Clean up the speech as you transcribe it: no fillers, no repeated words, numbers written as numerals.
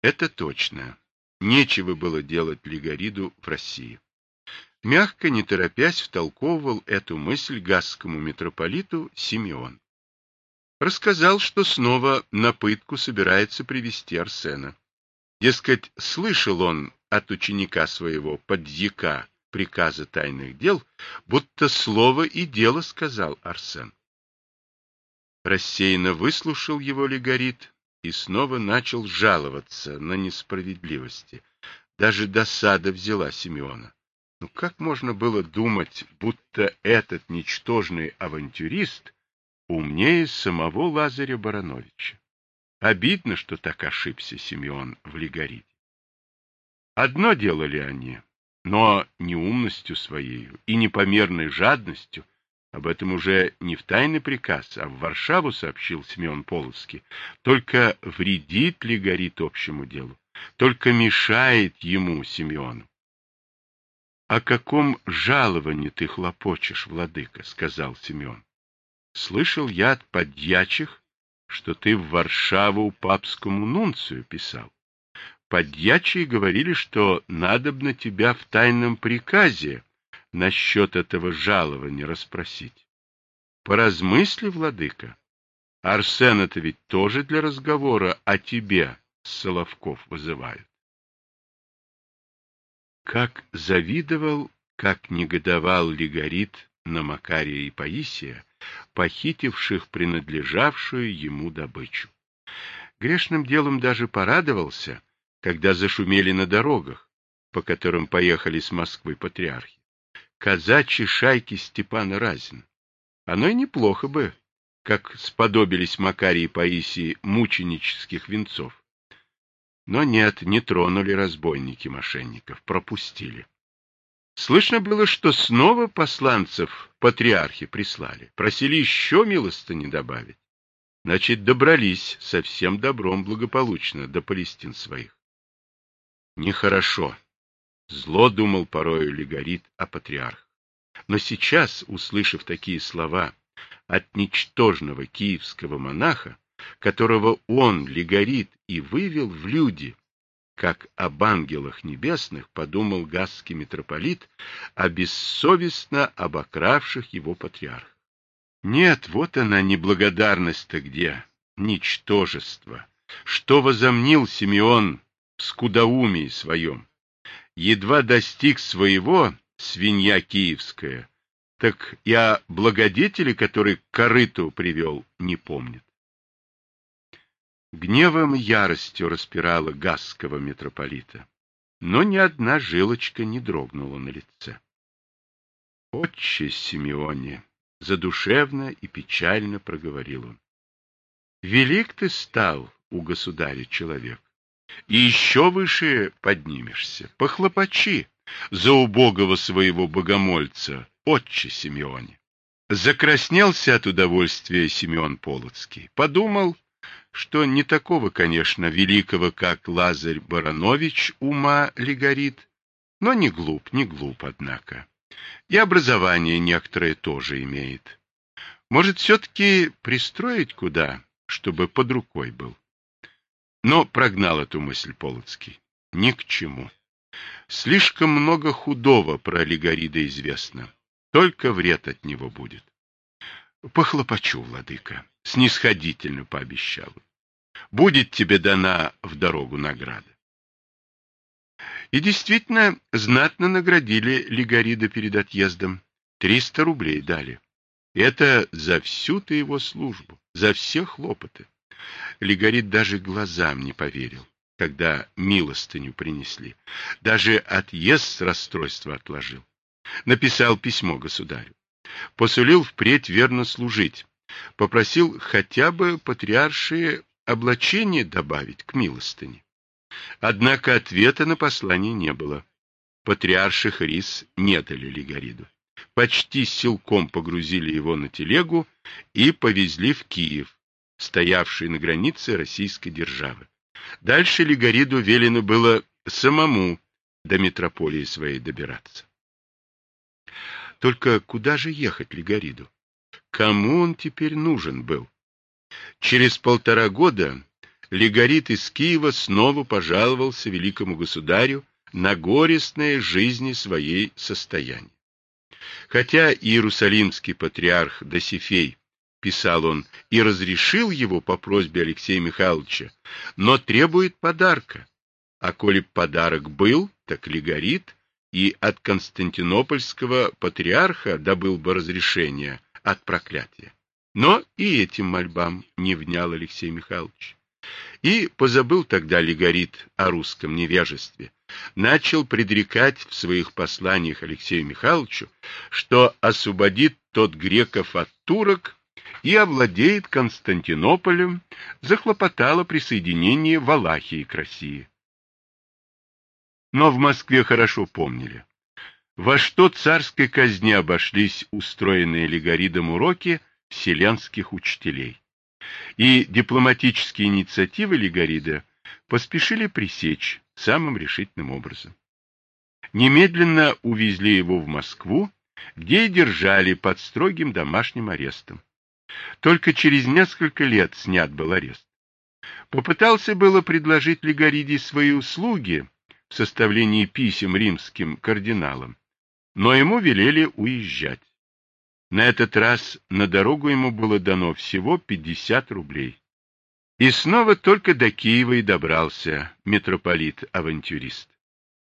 Это точно. Нечего было делать Лигориду в России. Мягко, не торопясь, втолковывал эту мысль гасскому митрополиту Симеон. Рассказал, что снова на пытку собирается привести Арсена. Дескать, слышал он от ученика своего подьяка приказа тайных дел, будто слово и дело сказал Арсен. Рассеянно выслушал его Лигорид и снова начал жаловаться на несправедливости. Даже досада взяла Симеона. Ну как можно было думать, будто этот ничтожный авантюрист умнее самого Лазаря Барановича? Обидно, что так ошибся Симеон в Лигориде. Одно делали они, но не умностью своей и непомерной жадностью. Об этом уже не в тайный приказ, а в Варшаву сообщил Симеон Полоцкий. Только вредит Лигорид общему делу, только мешает ему, Симеону. — О каком жаловании ты хлопочешь, владыка? — сказал Симеон. — Слышал я от подьячих, что ты в Варшаву папскому нунцию писал. Подьячие говорили, что надобно тебя в тайном приказе насчет этого жалования расспросить. Поразмысли, владыка. Арсена-то ведь тоже для разговора о тебе с Соловков вызывают. Как завидовал, как негодовал Лигорид на Макария и Паисия, похитивших принадлежавшую ему добычу. Грешным делом даже порадовался, когда зашумели на дорогах, по которым поехали с Москвы патриархи, казачьи шайки Степана Разина. Оно и неплохо бы, как сподобились Макарий и Паисий мученических венцов. Но нет, не тронули разбойники мошенников, пропустили. Слышно было, что снова посланцев патриархи прислали, просили еще милостыни добавить. Значит, добрались со всем добром благополучно до Палестин своих. Нехорошо. Зло думал порою Лигорид о патриархах. Но сейчас, услышав такие слова от ничтожного киевского монаха, которого он, Лигорид, и вывел в люди, как об ангелах небесных, подумал гасский митрополит о бессовестно обокравших его патриархах. Нет, вот она неблагодарность-то где, ничтожество, что возомнил Симеон в скудоумии своем. Едва достиг своего, свинья киевская, так и о благодетеле, который к корыту привел, не помнит. Гневом и яростью распирала гасского митрополита, но ни одна жилочка не дрогнула на лице. «Отче Симеоне!» — задушевно и печально проговорил он. «Велик ты стал у государя человек, и еще выше поднимешься. Похлопочи за убогого своего богомольца, отче Симеоне». Закраснелся от удовольствия Симеон Полоцкий, подумал, что не такого, конечно, великого, как Лазарь Баранович, ума Лигорид, но не глуп, однако. И образование некоторое тоже имеет. Может, все-таки пристроить куда, чтобы под рукой был. Но прогнал эту мысль Полоцкий. Ни к чему. Слишком много худого про Лигорида известно. Только вред от него будет. Похлопочу, владыка, снисходительно пообещал. Будет тебе дана в дорогу награда. И действительно, знатно наградили Лигорида перед отъездом. 300 рублей дали. Это за всю-то его службу, за все хлопоты. Лигорид даже глазам не поверил, когда милостыню принесли. Даже отъезд с расстройства отложил. Написал письмо государю. Посулил впредь верно служить. Попросил хотя бы патриаршие облачение добавить к милостыне. Однако ответа на послание не было. Патриарших рис не дали Лигориду. Почти силком погрузили его на телегу и повезли в Киев, стоявший на границе российской державы. Дальше Лигориду велено было самому до метрополии своей добираться. Только куда же ехать Лигориду? Кому он теперь нужен был? Через 1,5 года Лигорит из Киева снова пожаловался великому государю на горестное жизни своей состояние. Хотя иерусалимский патриарх Досифей, писал он, и разрешил его по просьбе Алексея Михайловича, но требует подарка. А коли подарок был, так Лигорит и от константинопольского патриарха добыл бы разрешение от проклятия. Но и этим мольбам не внял Алексей Михайлович. И позабыл тогда Лигорит о русском невежестве, начал предрекать в своих посланиях Алексею Михайловичу, что освободит тот греков от турок и овладеет Константинополем, захлопотал о присоединении Валахии к России. Но в Москве хорошо помнили, во что царской казне обошлись устроенные Лигоридом уроки вселенских учителей. И дипломатические инициативы Лигорида поспешили пресечь самым решительным образом. Немедленно увезли его в Москву, где и держали под строгим домашним арестом. Только через несколько лет снят был арест. Попытался было предложить Лигориде свои услуги в составлении писем римским кардиналам, но ему велели уезжать. На этот раз на дорогу ему было дано всего 50 рублей. И снова только до Киева и добрался митрополит-авантюрист.